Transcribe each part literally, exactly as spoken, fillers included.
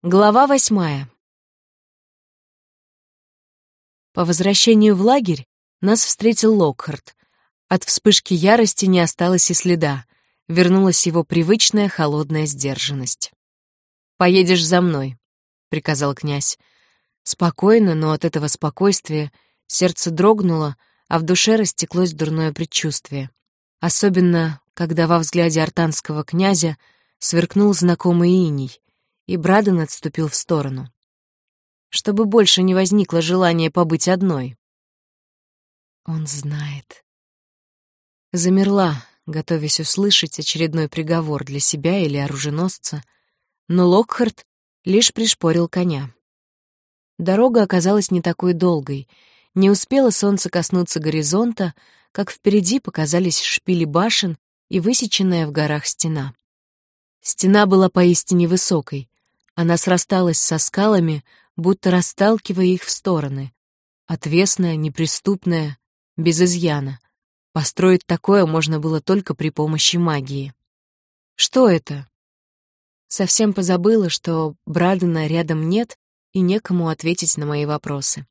Глава восьмая. По возвращению в лагерь нас встретил Локхарт. От вспышки ярости не осталось и следа. Вернулась его привычная холодная сдержанность. «Поедешь за мной», — приказал князь. Спокойно, но от этого спокойствия сердце дрогнуло, а в душе растеклось дурное предчувствие. Особенно, когда во взгляде артанского князя сверкнул знакомый иней, и Браден отступил в сторону, чтобы больше не возникло желания побыть одной. Он знает. Замерла, готовясь услышать очередной приговор для себя или оруженосца, но Локхарт лишь пришпорил коня. Дорога оказалась не такой долгой. Не успело солнце коснуться горизонта, как впереди показались шпили башен и высеченная в горах стена. Стена была поистине высокой. Она срасталась со скалами, будто расталкивая их в стороны. Отвесная, неприступная, без изъяна. Построить такое можно было только при помощи магии. Что это? Совсем позабыла, что Брадена рядом нет и некому ответить на мои вопросы.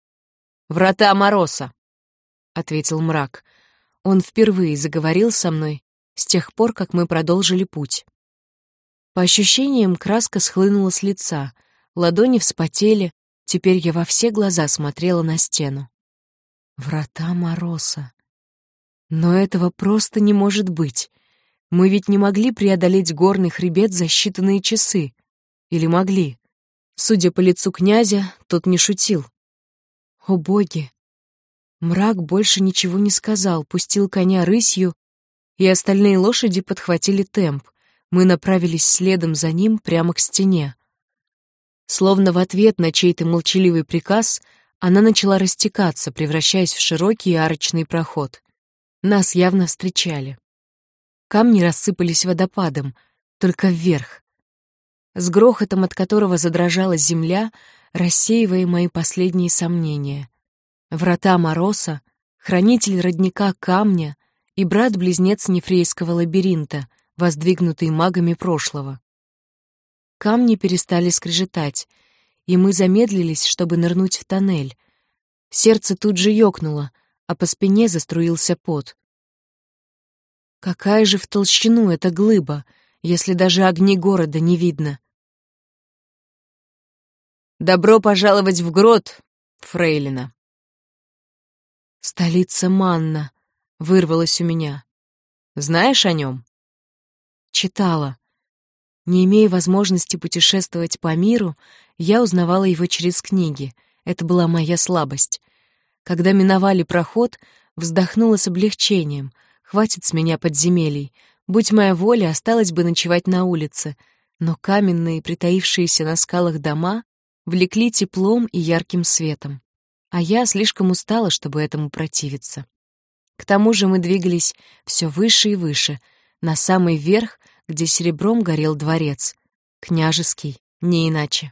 «Врата Мороса», — ответил мрак. Он впервые заговорил со мной с тех пор, как мы продолжили путь. По ощущениям, краска схлынула с лица, ладони вспотели, теперь я во все глаза смотрела на стену. Врата Мороса. Но этого просто не может быть. Мы ведь не могли преодолеть горный хребет за считанные часы. Или могли? Судя по лицу князя, тот не шутил. О боги! Мрак больше ничего не сказал, пустил коня рысью, и остальные лошади подхватили темп. Мы направились следом за ним прямо к стене. Словно в ответ на чей-то молчаливый приказ, она начала растекаться, превращаясь в широкий арочный проход. Нас явно встречали. Камни рассыпались водопадом, только вверх, с грохотом от которого задрожала земля, рассеивая мои последние сомнения. Врата Мороса, хранитель родника камня и брат-близнец Нефрейского лабиринта, воздвигнутый магами прошлого. Камни перестали скрежетать, и мы замедлились, чтобы нырнуть в тоннель. Сердце тут же ёкнуло, а по спине заструился пот. Какая же в толщину эта глыба, если даже огни города не видно? «Добро пожаловать в Грот, фрейлина!» «Столица Манна», — вырвалось у меня. «Знаешь о нем?» Читала. Не имея возможности путешествовать по миру, я узнавала его через книги. Это была моя слабость. Когда миновали проход, вздохнула с облегчением. Хватит с меня подземелий. Будь моя воля, осталось бы ночевать на улице. Но каменные, притаившиеся на скалах дома влекли теплом и ярким светом. А я слишком устала, чтобы этому противиться. К тому же мы двигались все выше и выше, на самый верх, где серебром горел дворец. Княжеский, не иначе.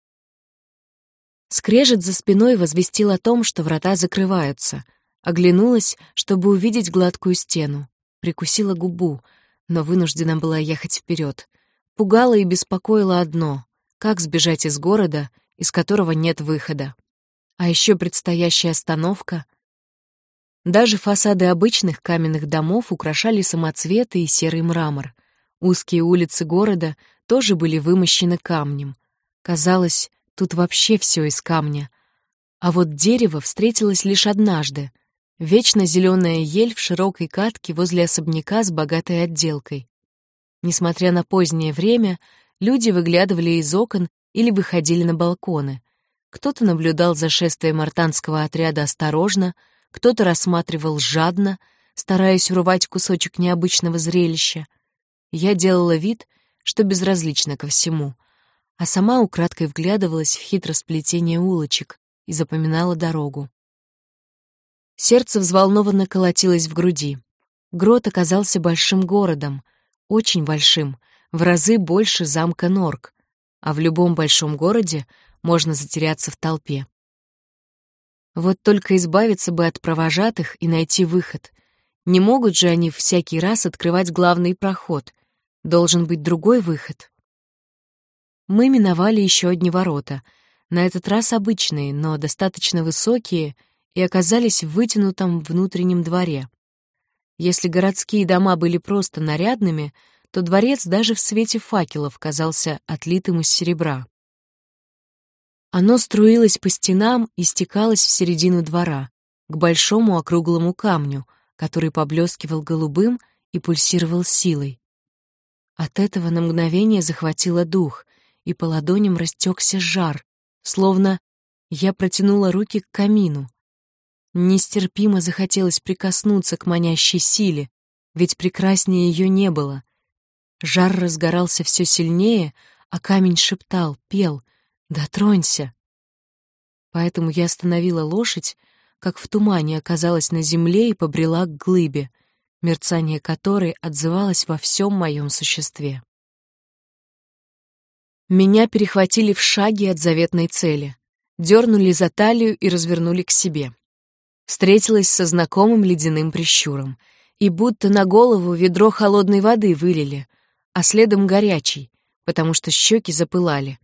Скрежет за спиной возвестил о том, что врата закрываются. Оглянулась, чтобы увидеть гладкую стену. Прикусила губу, но вынуждена была ехать вперед. Пугало и беспокоило одно — как сбежать из города, из которого нет выхода. А еще предстоящая остановка. Даже фасады обычных каменных домов украшали самоцветы и серый мрамор. Узкие улицы города тоже были вымощены камнем. Казалось, тут вообще все из камня. А вот дерево встретилось лишь однажды. Вечно зеленая ель в широкой катке возле особняка с богатой отделкой. Несмотря на позднее время, люди выглядывали из окон или выходили на балконы. Кто-то наблюдал за шествием артанского отряда осторожно, кто-то рассматривал жадно, стараясь урвать кусочек необычного зрелища. Я делала вид, что безразлична ко всему, а сама украдкой вглядывалась в хитросплетение улочек и запоминала дорогу. Сердце взволнованно колотилось в груди. Грот оказался большим городом, очень большим, в разы больше замка Норк, а в любом большом городе можно затеряться в толпе. Вот только избавиться бы от провожатых и найти выход. Не могут же они всякий раз открывать главный проход. Должен быть другой выход. Мы миновали еще одни ворота, на этот раз обычные, но достаточно высокие, и оказались в вытянутом внутреннем дворе. Если городские дома были просто нарядными, то дворец даже в свете факелов казался отлитым из серебра. Оно струилось по стенам и стекалось в середину двора, к большому округлому камню, который поблескивал голубым и пульсировал силой. От этого на мгновение захватило дух, и по ладоням растекся жар, словно я протянула руки к камину. Нестерпимо захотелось прикоснуться к манящей силе, ведь прекраснее ее не было. Жар разгорался все сильнее, а камень шептал, пел: «Дотронься!». Поэтому я остановила лошадь, как в тумане оказалась на земле и побрела к глыбе, мерцание которой отзывалось во всем моем существе. Меня перехватили в шаге от заветной цели, дернули за талию и развернули к себе. Встретилась со знакомым ледяным прищуром, и будто на голову ведро холодной воды вылили, а следом горячий, потому что щеки запылали.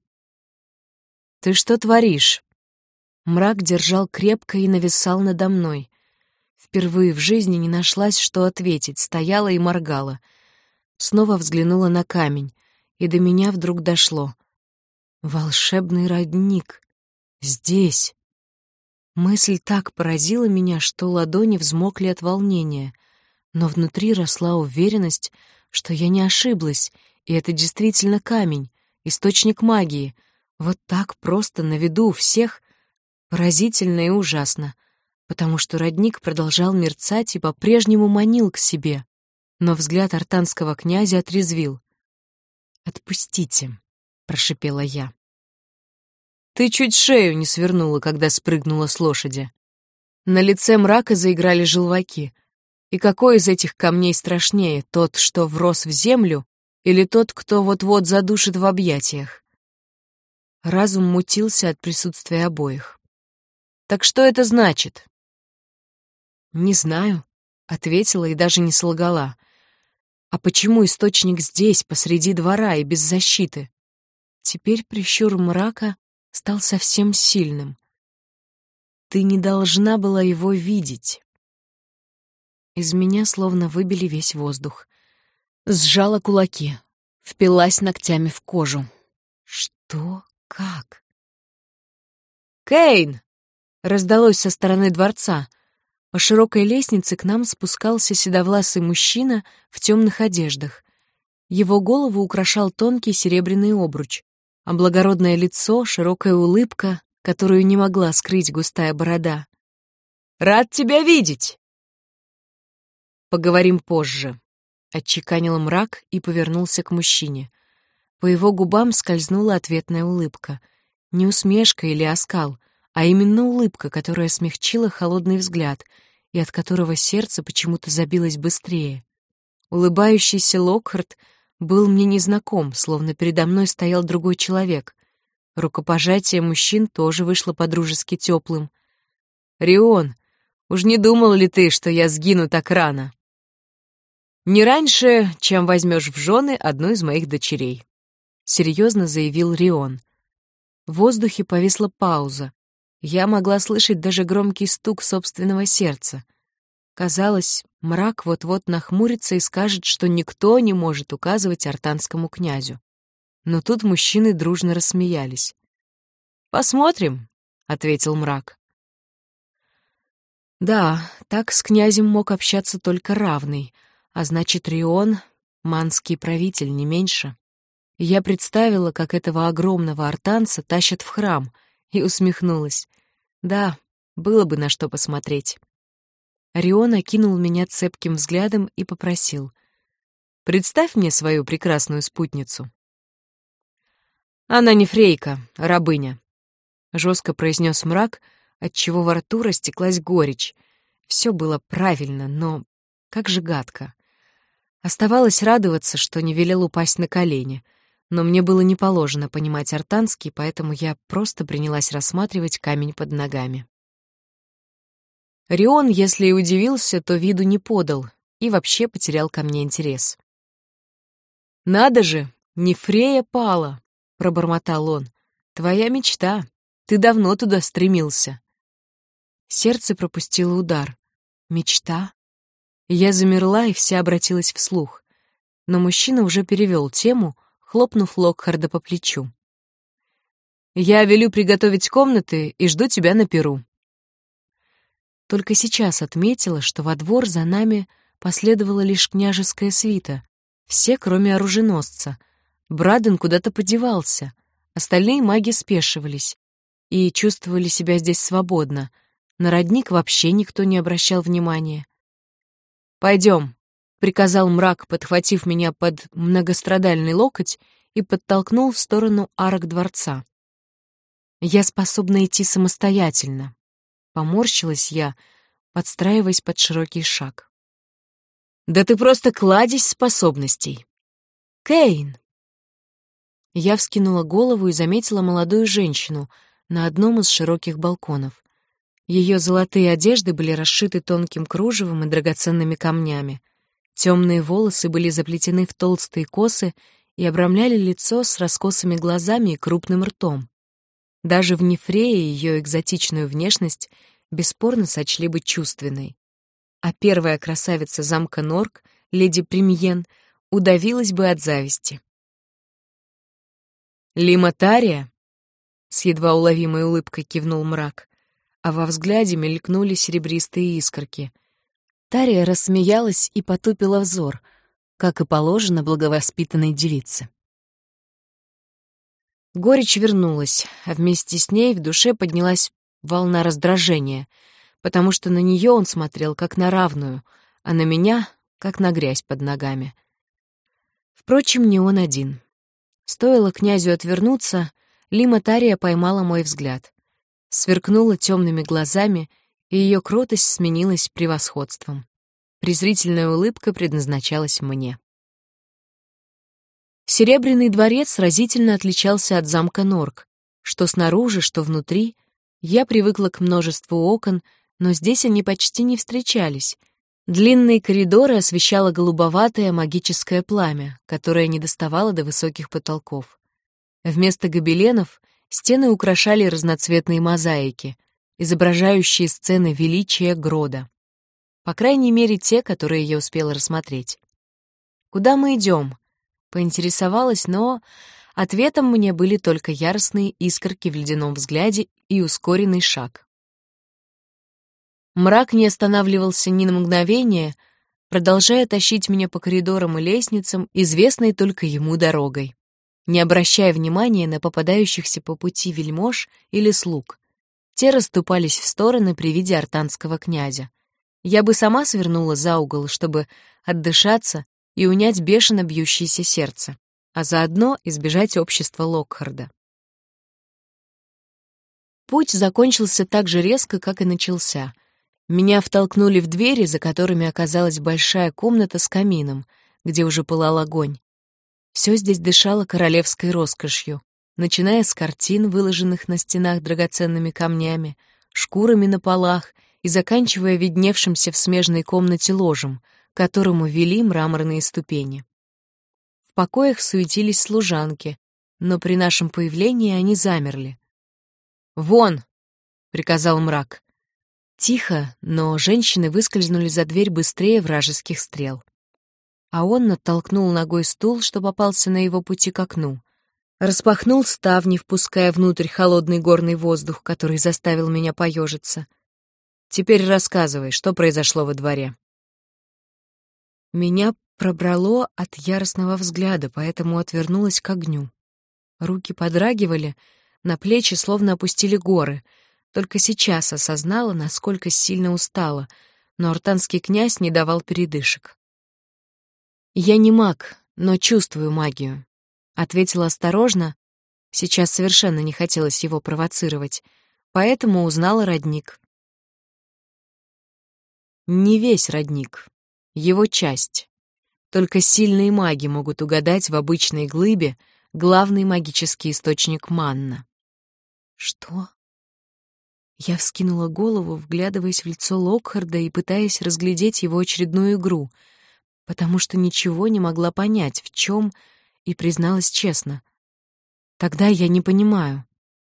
«Ты что творишь?» Мрак держал крепко и нависал надо мной. Впервые в жизни не нашлась, что ответить, стояла и моргала. Снова взглянула на камень, и до меня вдруг дошло. Волшебный родник. Здесь. Мысль так поразила меня, что ладони взмокли от волнения, но внутри росла уверенность, что я не ошиблась, и это действительно камень, источник магии. Вот так просто на виду у всех. Поразительно и ужасно, потому что родник продолжал мерцать и по-прежнему манил к себе, но взгляд артанского князя отрезвил. «Отпустите», — прошипела я. «Ты чуть шею не свернула, когда спрыгнула с лошади». На лице мрака заиграли желваки. И какой из этих камней страшнее, тот, что врос в землю, или тот, кто вот-вот задушит в объятиях? Разум мутился от присутствия обоих. «Так что это значит?» «Не знаю», — ответила и даже не солгала. «А почему источник здесь, посреди двора и без защиты?» Теперь прищур мрака стал совсем сильным. «Ты не должна была его видеть». Из меня словно выбили весь воздух. Сжала кулаки, впилась ногтями в кожу. Что? Как? «Кейн!» — раздалось со стороны дворца. По широкой лестнице к нам спускался седовласый мужчина в темных одеждах. Его голову украшал тонкий серебряный обруч, а благородное лицо — широкая улыбка, которую не могла скрыть густая борода. «Рад тебя видеть!» «Поговорим позже», — отчеканил мрак и повернулся к мужчине. По его губам скользнула ответная улыбка. Не усмешка или оскал, а именно улыбка, которая смягчила холодный взгляд и от которого сердце почему-то забилось быстрее. Улыбающийся Локхарт был мне незнаком, словно передо мной стоял другой человек. Рукопожатие мужчин тоже вышло по-дружески теплым. «Рион, уж не думал ли ты, что я сгину так рано?» «Не раньше, чем возьмешь в жены одну из моих дочерей», — серьезно заявил Рион. В воздухе повисла пауза. Я могла слышать даже громкий стук собственного сердца. Казалось, мрак вот-вот нахмурится и скажет, что никто не может указывать артанскому князю. Но тут мужчины дружно рассмеялись. «Посмотрим», — ответил мрак. Да, так с князем мог общаться только равный, а значит, Рион — манский правитель, не меньше. Я представила, как этого огромного артанца тащат в храм, и усмехнулась. Да, было бы на что посмотреть. Рион окинул меня цепким взглядом и попросил: «Представь мне свою прекрасную спутницу». «Она не фрейка, а рабыня», — жестко произнес мрак, отчего во рту растеклась горечь. Все было правильно, но как же гадко. Оставалось радоваться, что не велел упасть на колени, но мне было не положено понимать артанский, поэтому я просто принялась рассматривать камень под ногами. Рион, если и удивился, то виду не подал и вообще потерял ко мне интерес. «Надо же, не Фрея пала!» — пробормотал он. «Твоя мечта. Ты давно туда стремился». Сердце пропустило удар. Мечта? Я замерла и вся обратилась вслух. Но мужчина уже перевел тему, хлопнув Локхарда по плечу. «Я велю приготовить комнаты и жду тебя на перу». Только сейчас отметила, что во двор за нами последовала лишь княжеская свита. Все, кроме оруженосца. Браден куда-то подевался. Остальные маги спешивались и чувствовали себя здесь свободно. На родник вообще никто не обращал внимания. «Пойдем», — приказал мрак, подхватив меня под многострадальный локоть и подтолкнул в сторону арок дворца. «Я способна идти самостоятельно», — поморщилась я, подстраиваясь под широкий шаг. «Да ты просто кладезь способностей!» «Кейн!» Я вскинула голову и заметила молодую женщину на одном из широких балконов. Ее золотые одежды были расшиты тонким кружевом и драгоценными камнями. Темные волосы были заплетены в толстые косы и обрамляли лицо с раскосыми глазами и крупным ртом. Даже в Нефрее ее экзотичную внешность бесспорно сочли бы чувственной. А первая красавица замка Норк, леди Премьен, удавилась бы от зависти. «Лима Тария?» — с едва уловимой улыбкой кивнул мрак, а во взгляде мелькнули серебристые искорки. Тария рассмеялась и потупила взор, как и положено благовоспитанной девице. Горечь вернулась, а вместе с ней в душе поднялась волна раздражения, потому что на нее он смотрел как на равную, а на меня — как на грязь под ногами. Впрочем, не он один. Стоило князю отвернуться, Лима Тария поймала мой взгляд. Сверкнула темными глазами, и ее кротость сменилась превосходством. Презрительная улыбка предназначалась мне. Серебряный дворец разительно отличался от замка Норк. Что снаружи, что внутри. Я привыкла к множеству окон, но здесь они почти не встречались. Длинные коридоры освещало голубоватое магическое пламя, которое не доставало до высоких потолков. Вместо гобеленов стены украшали разноцветные мозаики, изображающие сцены величия Грода. По крайней мере, те, которые я успела рассмотреть. «Куда мы идем?» — поинтересовалась, но ответом мне были только яростные искорки в ледяном взгляде и ускоренный шаг. Мрак не останавливался ни на мгновение, продолжая тащить меня по коридорам и лестницам, известной только ему дорогой, не обращая внимания на попадающихся по пути вельмож или слуг. Те расступались в стороны при виде артанского князя. Я бы сама свернула за угол, чтобы отдышаться и унять бешено бьющееся сердце, а заодно избежать общества Локхарда. Путь закончился так же резко, как и начался. Меня втолкнули в двери, за которыми оказалась большая комната с камином, где уже пылал огонь. Все здесь дышало королевской роскошью, начиная с картин, выложенных на стенах драгоценными камнями, шкурами на полах и заканчивая видневшимся в смежной комнате ложем, к которому вели мраморные ступени. В покоях суетились служанки, но при нашем появлении они замерли. «Вон!» — приказал мрак. Тихо, но женщины выскользнули за дверь быстрее вражеских стрел. А он оттолкнул ногой стул, что попался на его пути к окну. Распахнул ставни, впуская внутрь холодный горный воздух, который заставил меня поежиться. «Теперь рассказывай, что произошло во дворе». Меня пробрало от яростного взгляда, поэтому отвернулась к огню. Руки подрагивали, на плечи словно опустили горы. Только сейчас осознала, насколько сильно устала, но артанский князь не давал передышек. «Я не маг, но чувствую магию», — ответила осторожно. Сейчас совершенно не хотелось его провоцировать, поэтому узнала родник. Не весь родник, его часть. Только сильные маги могут угадать в обычной глыбе главный магический источник манна. «Что?» Я вскинула голову, вглядываясь в лицо Локхарда и пытаясь разглядеть его очередную игру, потому что ничего не могла понять, в чем, и призналась честно. Тогда я не понимаю.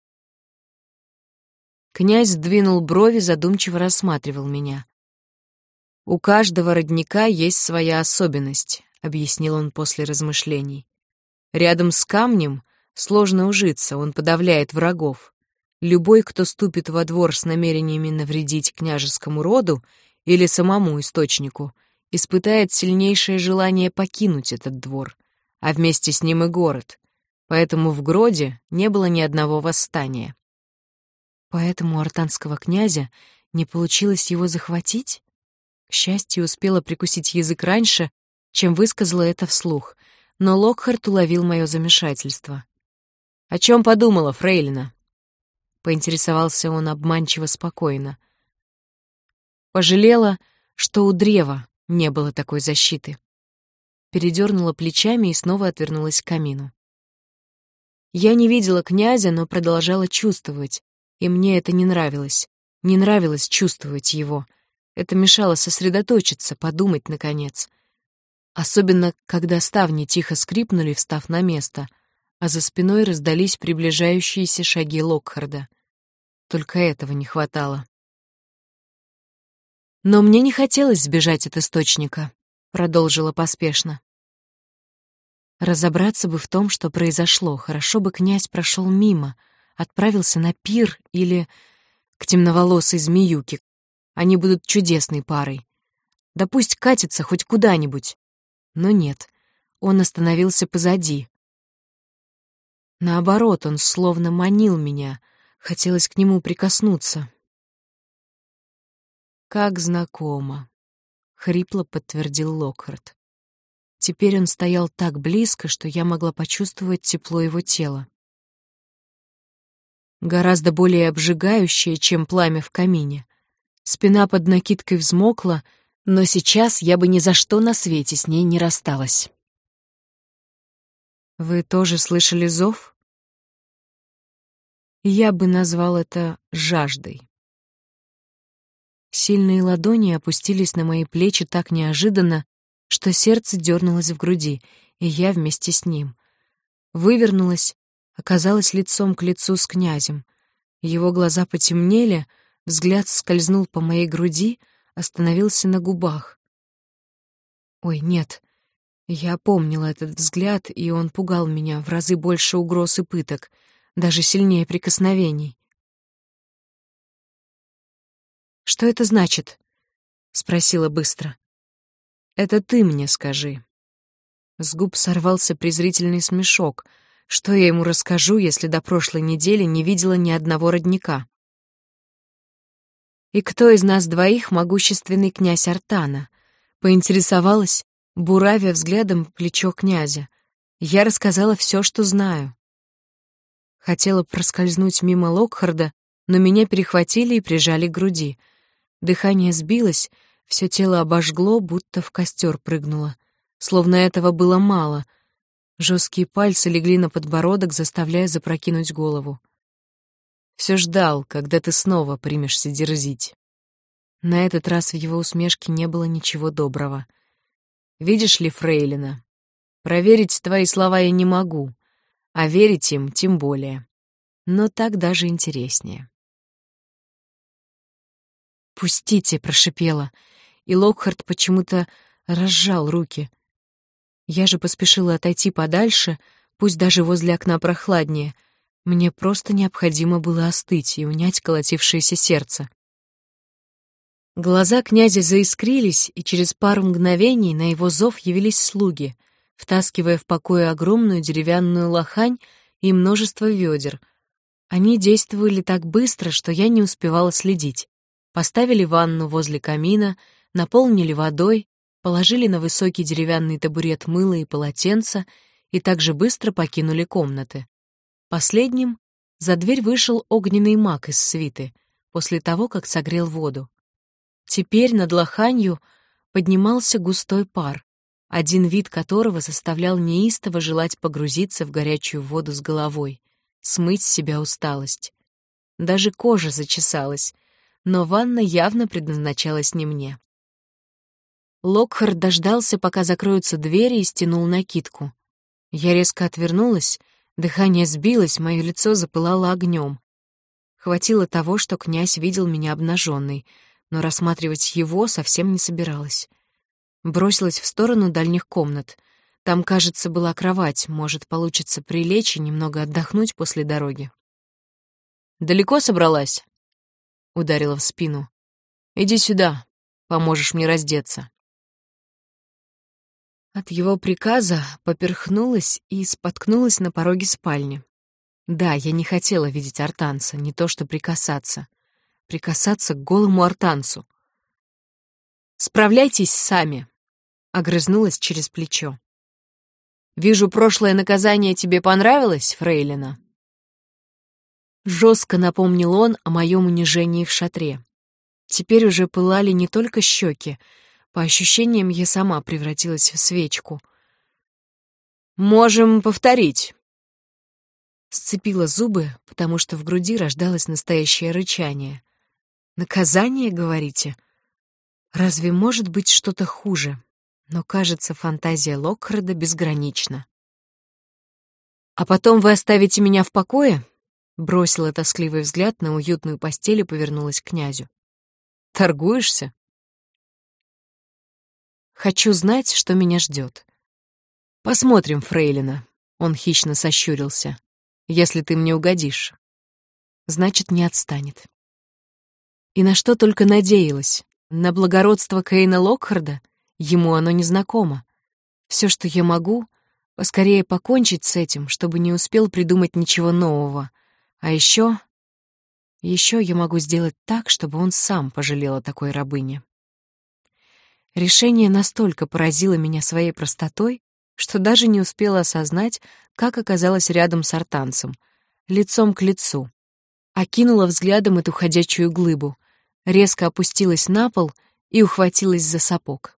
Князь сдвинул брови, задумчиво рассматривал меня. «У каждого родника есть своя особенность», — объяснил он после размышлений. «Рядом с камнем сложно ужиться, он подавляет врагов. Любой, кто ступит во двор с намерениями навредить княжескому роду или самому источнику, испытает сильнейшее желание покинуть этот двор, а вместе с ним и город. Поэтому в Гроде не было ни одного восстания». «Поэтому у артанского князя не получилось его захватить?» К счастью, успела прикусить язык раньше, чем высказала это вслух, но Локхарт уловил мое замешательство. «О чем подумала, фрейлина?» — поинтересовался он обманчиво спокойно. Пожалела, что у древа не было такой защиты. Передернула плечами и снова отвернулась к камину. Я не видела князя, но продолжала чувствовать, и мне это не нравилось. Не нравилось чувствовать его. Это мешало сосредоточиться, подумать, наконец. Особенно, когда ставни тихо скрипнули, встав на место, а за спиной раздались приближающиеся шаги Локхарда. Только этого не хватало. «Но мне не хотелось сбежать от источника», — продолжила поспешно. Разобраться бы в том, что произошло. Хорошо бы князь прошел мимо, отправился на пир или к темноволосой змеюке. Они будут чудесной парой. Да пусть катится хоть куда-нибудь. Но нет, он остановился позади. Наоборот, он словно манил меня, хотелось к нему прикоснуться. «Как знакомо», — хрипло подтвердил Локхарт. Теперь он стоял так близко, что я могла почувствовать тепло его тела. Гораздо более обжигающее, чем пламя в камине. Спина под накидкой взмокла, но сейчас я бы ни за что на свете с ней не рассталась. «Вы тоже слышали зов?» Я бы назвал это жаждой. Сильные ладони опустились на мои плечи так неожиданно, что сердце дернулось в груди, и я вместе с ним. Вывернулась, оказалась лицом к лицу с князем. Его глаза потемнели, взгляд скользнул по моей груди, остановился на губах. Ой, нет, я помнила этот взгляд, и он пугал меня в разы больше угроз и пыток, даже сильнее прикосновений. «Что это значит?» — спросила быстро. «Это ты мне скажи». С губ сорвался презрительный смешок. Что я ему расскажу, если до прошлой недели не видела ни одного родника? «И кто из нас двоих могущественный князь Артана?» — поинтересовалась, буравя взглядом плечо князя. Я рассказала все, что знаю. Хотела проскользнуть мимо Локхарда, но меня перехватили и прижали к груди. Дыхание сбилось, все тело обожгло, будто в костер прыгнуло. Словно этого было мало. Жесткие пальцы легли на подбородок, заставляя запрокинуть голову. «Все ждал, когда ты снова примешься дерзить». На этот раз в его усмешке не было ничего доброго. «Видишь ли, фрейлина, проверить твои слова я не могу, а верить им тем более. Но так даже интереснее». «Пустите!» — прошипела, и Локхарт почему-то разжал руки. Я же поспешила отойти подальше, пусть даже возле окна прохладнее. Мне просто необходимо было остыть и унять колотившееся сердце. Глаза князя заискрились, и через пару мгновений на его зов явились слуги, втаскивая в покое огромную деревянную лохань и множество ведер. Они действовали так быстро, что я не успевала следить. Поставили ванну возле камина, наполнили водой, положили на высокий деревянный табурет мыло и полотенца и также быстро покинули комнаты. Последним за дверь вышел огненный маг из свиты, после того, как согрел воду. Теперь над лоханью поднимался густой пар, один вид которого заставлял неистово желать погрузиться в горячую воду с головой, смыть с себя усталость. Даже кожа зачесалась, но ванна явно предназначалась не мне. Локхард дождался, пока закроются двери, и стянул накидку. Я резко отвернулась, Дыхание сбилось, мое лицо запылало огнем. Хватило того, что князь видел меня обнаженной, но рассматривать его совсем не собиралась. Бросилась в сторону дальних комнат. Там, кажется, была кровать, может, получится прилечь и немного отдохнуть после дороги. «Далеко собралась?» — ударила в спину. «Иди сюда, поможешь мне раздеться». От его приказа поперхнулась и споткнулась на пороге спальни. Да, я не хотела видеть артанца, не то что прикасаться. Прикасаться к голому артанцу. «Справляйтесь сами!» — огрызнулась через плечо. «Вижу, прошлое наказание тебе понравилось, фрейлина?» Жестко напомнил он о моем унижении в шатре. Теперь уже пылали не только щеки. По ощущениям, я сама превратилась в свечку. «Можем повторить». Сцепила зубы, потому что в груди рождалось настоящее рычание. «Наказание, говорите? Разве может быть что-то хуже?» Но, кажется, фантазия Локхарда безгранична. «А потом вы оставите меня в покое?» Бросила тоскливый взгляд на уютную постель и повернулась к князю. «Торгуешься?» «Хочу знать, что меня ждет». «Посмотрим, фрейлина», — он хищно сощурился. «Если ты мне угодишь, значит, не отстанет». И на что только надеялась. На благородство Кейна Локхарда? Ему оно незнакомо. Все, что я могу, поскорее покончить с этим, чтобы не успел придумать ничего нового. А еще... Еще я могу сделать так, чтобы он сам пожалел о такой рабыне. Решение настолько поразило меня своей простотой, что даже не успела осознать, как оказалась рядом с артанцем, лицом к лицу. Окинула взглядом эту ходячую глыбу, резко опустилась на пол и ухватилась за сапог.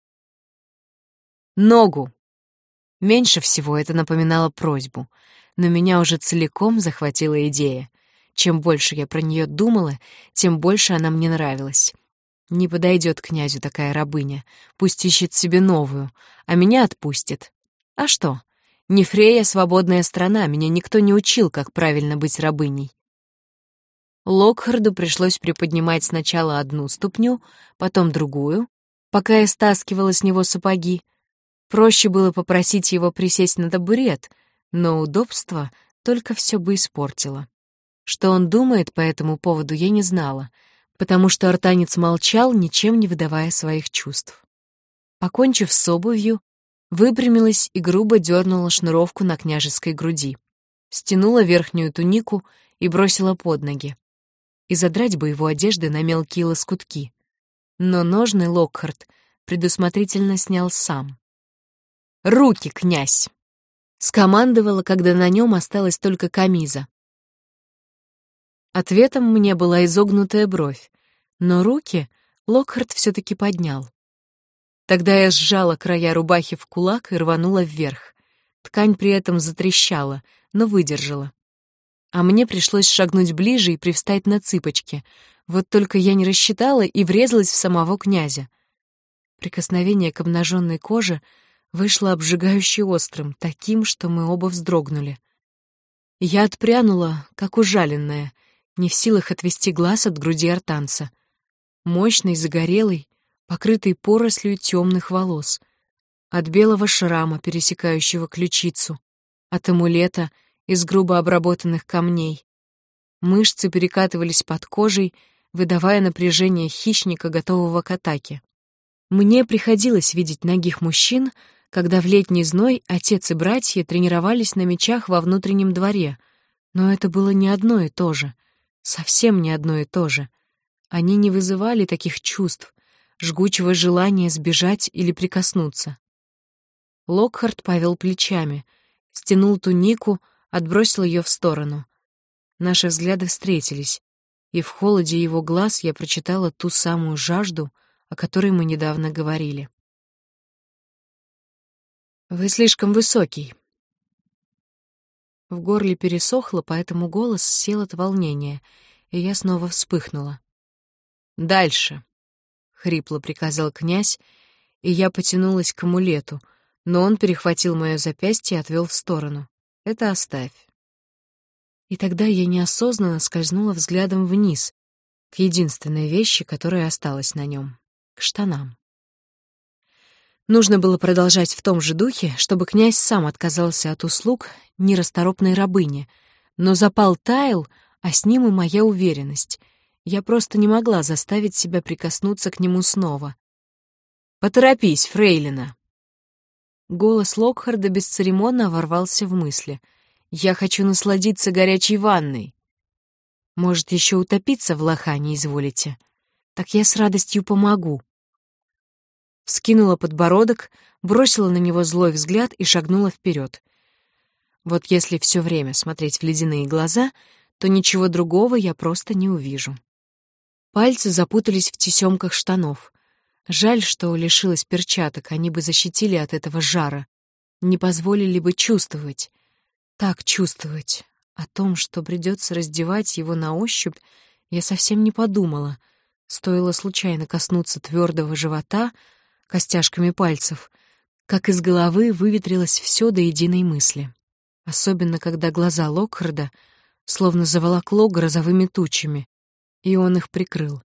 «Ногу!» Меньше всего это напоминало просьбу, но меня уже целиком захватила идея. Чем больше я про нее думала, тем больше она мне нравилась. Не подойдет князю такая рабыня, пусть ищет себе новую, а меня отпустит. А что? Не Фрея — свободная страна, меня никто не учил, как правильно быть рабыней. Локхарду пришлось приподнимать сначала одну ступню, потом другую, пока я стаскивала с него сапоги. Проще было попросить его присесть на табурет, но удобство только все бы испортило. Что он думает по этому поводу, я не знала, потому что артанец молчал, ничем не выдавая своих чувств. Покончив с обувью, выпрямилась и грубо дернула шнуровку на княжеской груди, стянула верхнюю тунику и бросила под ноги. И задрать бы его одежды на мелкие лоскутки. Но ножны Локхард предусмотрительно снял сам. «Руки, князь!» — скомандовала, когда на нем осталась только камиза. Ответом мне была изогнутая бровь, но руки Локхард все-таки поднял. Тогда я сжала края рубахи в кулак и рванула вверх. Ткань при этом затрещала, но выдержала. А мне пришлось шагнуть ближе и привстать на цыпочки. Вот только я не рассчитала и врезалась в самого князя. Прикосновение к обнаженной коже вышло обжигающе острым, таким, что мы оба вздрогнули. Я отпрянула, как ужаленная, не в силах отвести глаз от груди артанца. Мощный, загорелый, покрытый порослью темных волос. От белого шрама, пересекающего ключицу, от амулета из грубо обработанных камней. Мышцы перекатывались под кожей, выдавая напряжение хищника, готового к атаке. Мне приходилось видеть нагих мужчин, когда в летний зной отец и братья тренировались на мечах во внутреннем дворе, но это было не одно и то же, совсем не одно и то же. Они не вызывали таких чувств, жгучего желания сбежать или прикоснуться. Локхард повел плечами, стянул тунику, отбросил ее в сторону. Наши взгляды встретились, и в холоде его глаз я прочитала ту самую жажду, о которой мы недавно говорили. «Вы слишком высокий». В горле пересохло, поэтому голос сел от волнения, и я снова вспыхнула. «Дальше», — хрипло приказал князь, и я потянулась к амулету, но он перехватил мое запястье и отвел в сторону. Это оставь». И тогда я неосознанно скользнула взглядом вниз, к единственной вещи, которая осталась на нем — к штанам. Нужно было продолжать в том же духе, чтобы князь сам отказался от услуг нерасторопной рабыни, но запал таял, а с ним и моя уверенность. Я просто не могла заставить себя прикоснуться к нему снова. «Поторопись, фрейлина!» Голос Локхарда бесцеремонно ворвался в мысли. «Я хочу насладиться горячей ванной. Может, еще утопиться в лохане изволите? Так я с радостью помогу». Вскинула подбородок, бросила на него злой взгляд и шагнула вперед. Вот если все время смотреть в ледяные глаза, то ничего другого я просто не увижу. Пальцы запутались в тесемках штанов. Жаль, что лишилась перчаток, они бы защитили от этого жара, не позволили бы чувствовать. Так чувствовать. О том, что придется раздевать его на ощупь, я совсем не подумала. Стоило случайно коснуться твердого живота костяшками пальцев, как из головы выветрилось все до единой мысли. Особенно, когда глаза Локхарда словно заволокло грозовыми тучами, и он их прикрыл.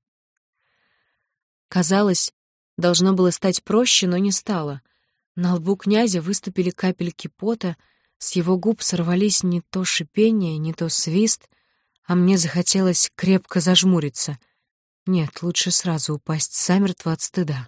Казалось, должно было стать проще, но не стало. На лбу князя выступили капельки пота, с его губ сорвались не то шипение, не то свист, а мне захотелось крепко зажмуриться. Нет, лучше сразу упасть замертво от стыда.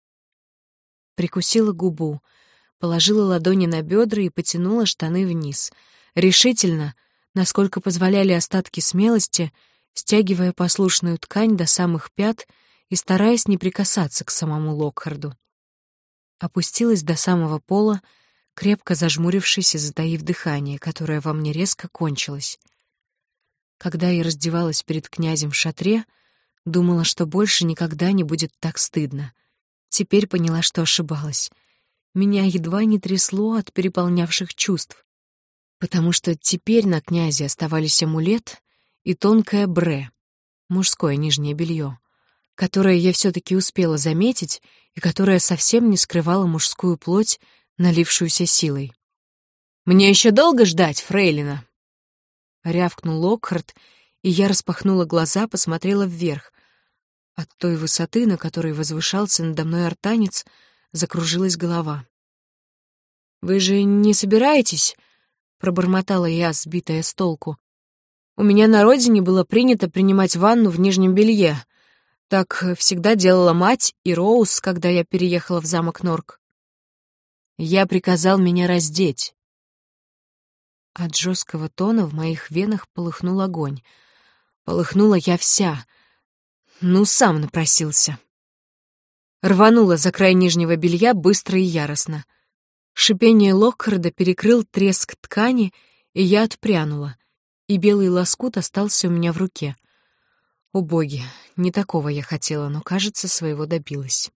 Прикусила губу, положила ладони на бедра и потянула штаны вниз. Решительно, насколько позволяли остатки смелости, стягивая послушную ткань до самых пят и стараясь не прикасаться к самому Локхарду. Опустилась до самого пола, крепко зажмурившись и затаив дыхание, которое во мне резко кончилось. Когда я раздевалась перед князем в шатре, думала, что больше никогда не будет так стыдно. Теперь поняла, что ошибалась. Меня едва не трясло от переполнявших чувств, потому что теперь на князе оставались амулет и тонкое бре, мужское нижнее белье, которое я все-таки успела заметить и которое совсем не скрывало мужскую плоть, налившуюся силой. «Мне еще долго ждать, фрейлина?» Рявкнул Локхард, и я распахнула глаза, посмотрела вверх. От той высоты, на которой возвышался надо мной артанец, закружилась голова. «Вы же не собираетесь?» — пробормотала я, сбитая с толку. «У меня на родине было принято принимать ванну в нижнем белье. Так всегда делала мать и Роуз, когда я переехала в замок Норк. Я приказал меня раздеть». От жесткого тона в моих венах полыхнул огонь. Полыхнула я вся. Ну, сам напросился. Рванула за край нижнего белья быстро и яростно. Шипение Локхарда перекрыл треск ткани, и я отпрянула, и белый лоскут остался у меня в руке. О боги, не такого я хотела, но, кажется, своего добилась.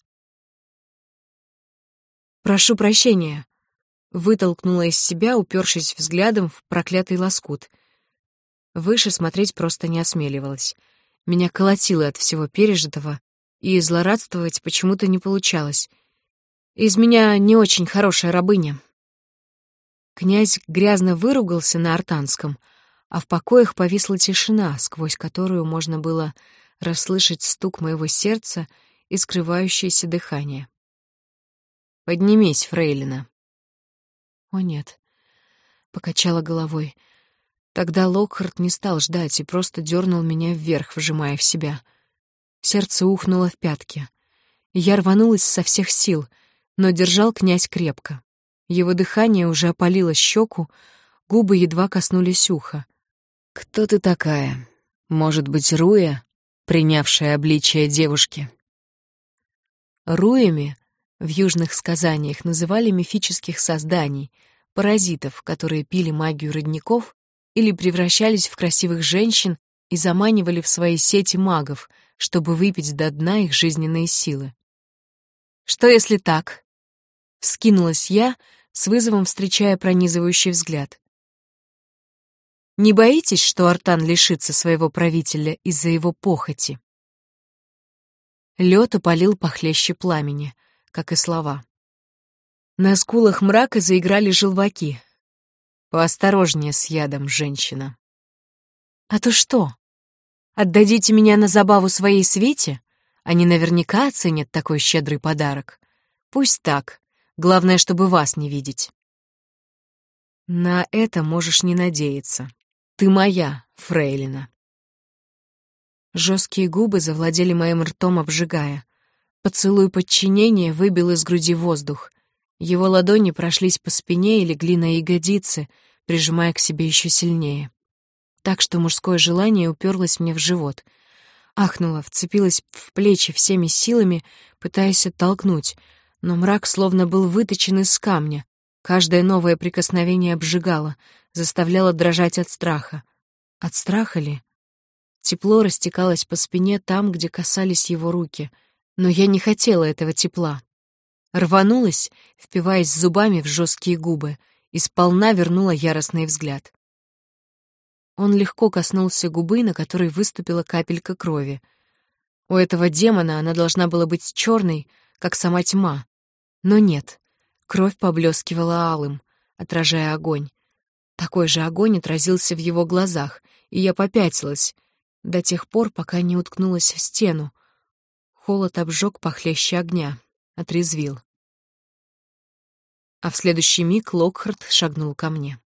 «Прошу прощения», — вытолкнула из себя, упершись взглядом в проклятый лоскут. Выше смотреть просто не осмеливалась. Меня колотило от всего пережитого, и злорадствовать почему-то не получалось. Из меня не очень хорошая рабыня. Князь грязно выругался на артанском, а в покоях повисла тишина, сквозь которую можно было расслышать стук моего сердца и скрывающееся дыхание. «Поднимись, фрейлина». «О нет», — покачала головой. Тогда Локхард не стал ждать и просто дернул меня вверх, вжимая в себя. Сердце ухнуло в пятки. Я рванулась со всех сил, но держал князь крепко. Его дыхание уже опалило щеку, губы едва коснулись уха. «Кто ты такая? Может быть, Руя, принявшая обличие девушки?» Руями в южных сказаниях называли мифических созданий, паразитов, которые пили магию родников или превращались в красивых женщин и заманивали в свои сети магов, чтобы выпить до дна их жизненные силы. «Что если так?» — вскинулась я, с вызовом встречая пронизывающий взгляд. «Не боитесь, что Артан лишится своего правителя из-за его похоти?» Лед опалил похлеще пламени, как и слова. На скулах мрака заиграли желваки. Поосторожнее с ядом, женщина. А то что? Отдадите меня на забаву своей свите? Они наверняка оценят такой щедрый подарок. Пусть так. Главное, чтобы вас не видеть. На это можешь не надеяться. Ты моя, фрейлина. Жесткие губы завладели моим ртом, обжигая. Поцелуй подчинения выбил из груди воздух. Его ладони прошлись по спине и легли на ягодицы, прижимая к себе еще сильнее. Так что мужское желание уперлось мне в живот. Ахнула, вцепилась в плечи всеми силами, пытаясь оттолкнуть, но мрак словно был выточен из камня. Каждое новое прикосновение обжигало, заставляло дрожать от страха. От страха ли? Тепло растекалось по спине там, где касались его руки, но я не хотела этого тепла. Рванулась, впиваясь зубами в жесткие губы, и сполна вернула яростный взгляд. Он легко коснулся губы, на которой выступила капелька крови. У этого демона она должна была быть черной, как сама тьма. Но нет, кровь поблескивала алым, отражая огонь. Такой же огонь отразился в его глазах, и я попятилась, до тех пор, пока не уткнулась в стену. Холод обжег похлеще огня, отрезвил. А в следующий миг Локхарт шагнул ко мне.